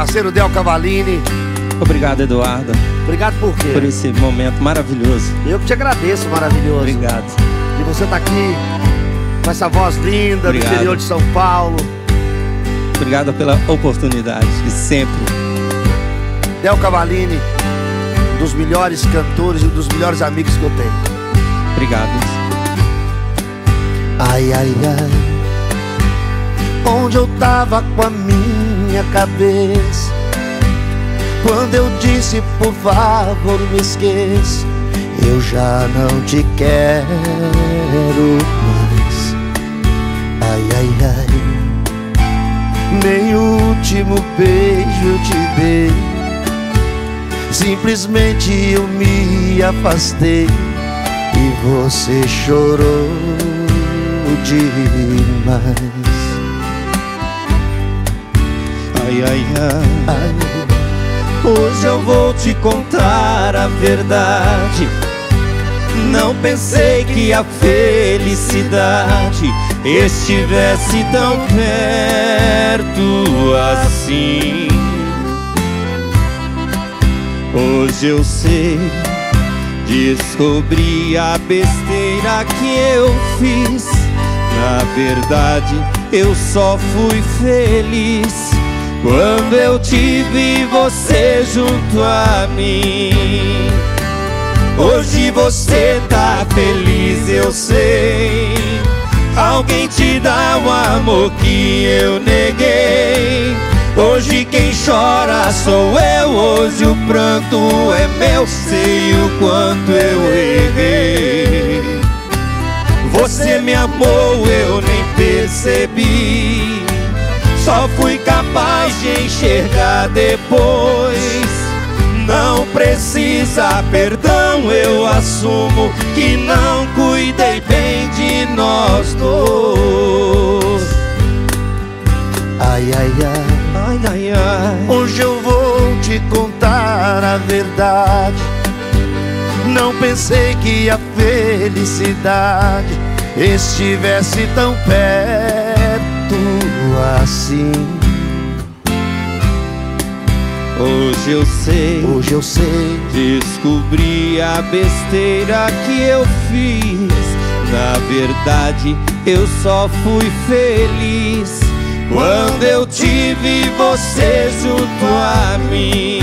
parceiro Del Cavallini. Obrigado, Eduardo. Obrigado por quê? Por esse momento maravilhoso. Eu que te agradeço, maravilhoso. Obrigado. E você tá aqui com essa voz linda. Obrigado. Do interior de São Paulo. Obrigado pela oportunidade de sempre. Del Cavallini, um dos melhores cantores e um dos melhores amigos que eu tenho. Obrigado. Ai, ai, ai, onde eu tava com a minha cabeça quando eu disse, por favor, me esqueça, eu já não te quero mais. Ai, ai, ai, nem o último beijo eu te dei, simplesmente eu me afastei e você chorou demais. Ai, ai, ai, hoje eu vou te contar a verdade. Não pensei que a felicidade estivesse tão perto assim. Hoje eu sei, descobri a besteira que eu fiz. Na verdade, eu só fui feliz quando eu tive você junto a mim. Hoje você tá feliz, eu sei. Alguém te dá um amor que eu neguei. Hoje quem chora sou eu, hoje o pranto é meu. Sei o quanto eu errei. Você me amou, eu nem percebi. Só fui capaz de enxergar depois. Não precisa perdão, eu assumo que não cuidei bem de nós dois. Ai, ai, ai, Ai, ai, ai, hoje eu vou te contar a verdade. Não pensei que a felicidade estivesse tão perto assim. hoje eu sei, Hoje eu sei, descobri a besteira que eu fiz. Na verdade, eu só fui feliz quando eu tive você junto a mim.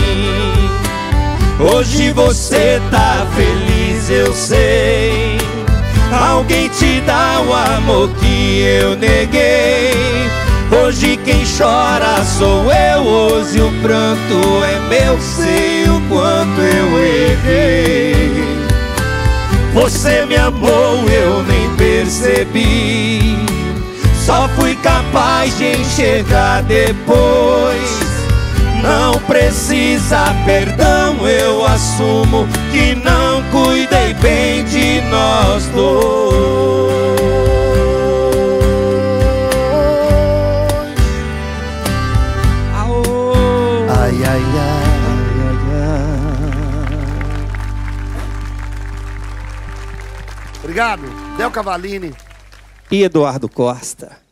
Hoje você tá feliz, eu sei. Alguém te dá o amor que eu neguei. Hoje quem chora sou eu, hoje o pranto é meu. Sei o quanto eu errei. Você me amou, eu nem percebi. Só fui capaz de enxergar depois. Não precisa perdão, eu assumo que não cuidei bem de nós dois. ai, ai, ai. Obrigado, Del Cavallini. E Eduardo Costa.